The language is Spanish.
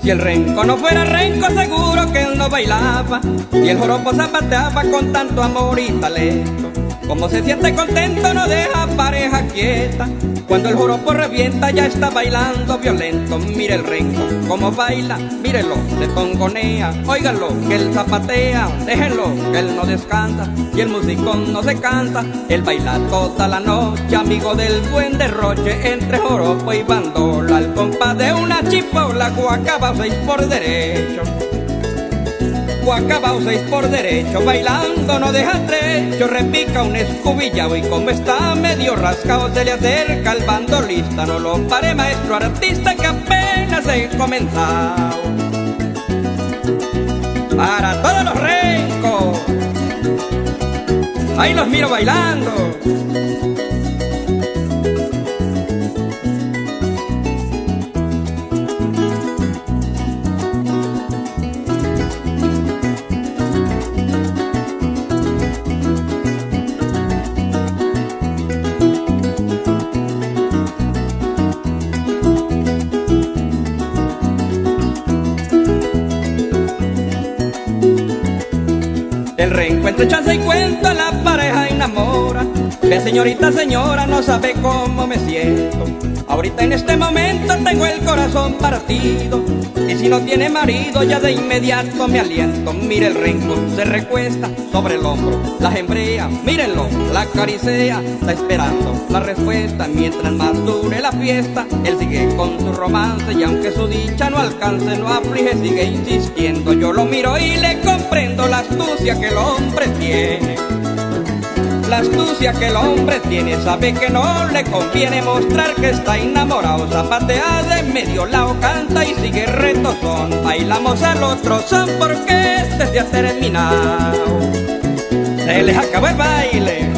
Si el renco no fuera renco, seguro que él no bailaba, y el joropo zapateaba con tanto amor y talento. Como se siente contento, no deja pareja quieta. Cuando el joropo revienta, ya está bailando violento. Mire el renco como baila, mírelo, se tongonea. Óiganlo, que él zapatea, déjenlo, que él no descansa. Y el musicón no se cansa, él baila toda la noche, amigo del buen derroche, entre joropo y bandola, al compás de una chipola, guacaba 6 por derecho. Guacabao 6 por derecho, bailando no deja trecho, repica un escubillao y como está medio rascado se le acerca al bandolista. No lo pare, maestro artista, que apenas he comenzado. Para todos los rencos, ahí los miro bailando. El renco entre chanza y cuento, la pareja enamora. Ve, señorita, señora, no sabe cómo me siento. Ahorita en este momento tengo el corazón partido, y si no tiene marido ya de inmediato me aliento. Mire el renco, se recuesta sobre el hombro, la embrea, mírenlo, la acaricea, está esperando la respuesta. Mientras más dure la fiesta, él sigue con su romance, y aunque su dicha no alcance, no aflige, sigue insistiendo. Yo lo miro y le comprendo la astucia que el hombre tiene. La astucia que el hombre tiene, sabe que no le conviene mostrar que está enamorado. Zapatea de medio lado, canta y sigue retozón. Bailamos al otro son porque este se ha terminado. Se les acabó el baile.